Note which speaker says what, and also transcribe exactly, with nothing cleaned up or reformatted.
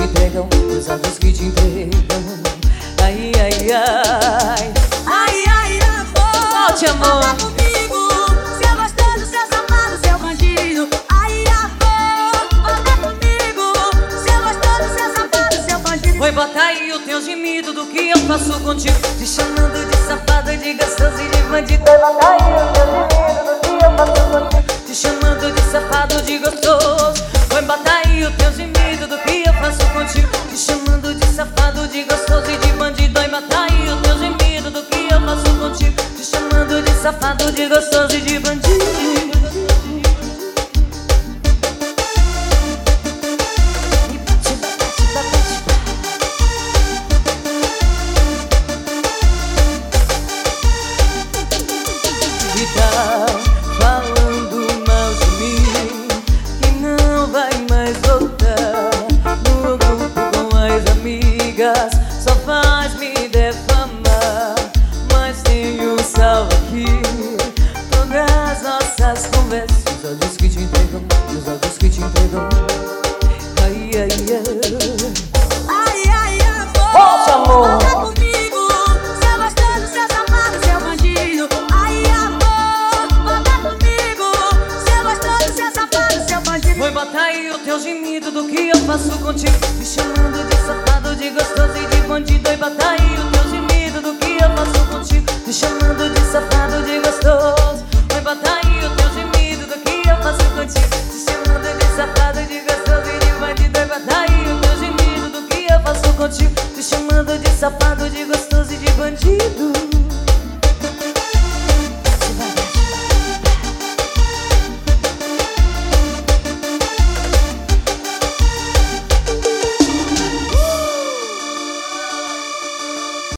Speaker 1: entregam, os olhos que te entregam. Ai, ai, ai.
Speaker 2: Ai, ai, amor,
Speaker 1: volte, amor.
Speaker 2: volta comigo. Seu gostoso, seu safado, seu bandido. Ai, amor, volta comigo. Seu gostoso, seu safado, seu bandido.
Speaker 1: Oi, bota aí o teu gemido do que eu faço contigo, te chamando de safado, de gostoso e de bandido. Oi, bota aí o teu gemido do que eu faço contigo, te chamando de safado, de gostoso. Oi, bota aí o teu gemido do que eu faço contigo, te chamando de safado, de gostoso e de bandido. Oi, bota aí o teu gemido do que eu faço contigo, te chamando de safado, de gostoso e de bandido. E tá falando mal de mim, que não vai mais voltar no grupo com as amigas, só faz me defamar. Mas tenho salvo aqui todas as nossas conversas, os olhos que te entregam, os olhos que te entregam. Ai, ai, ai.
Speaker 2: Ai, ai, amor,
Speaker 1: Volte, amor.
Speaker 2: volta comigo. Seu gostoso, seu safado, seu bandido. Ai, amor, volta comigo. Seu gostoso, seu safado, seu bandido.
Speaker 1: Oi, bota aí o teu gemido do que eu faço contigo, me chamando de safado, de gostoso e de bandido. Oi, bota aí o teu gemido do que eu faço contigo, me chamando de safado, de gostoso. Oi, bota aí o teu gemido do que eu faço contigo, te chamando de safado, de gostoso e de bandido. Oi, bota aí o teu gemido do que eu faço contigo, te chamando de safado, de gostoso e de bandido.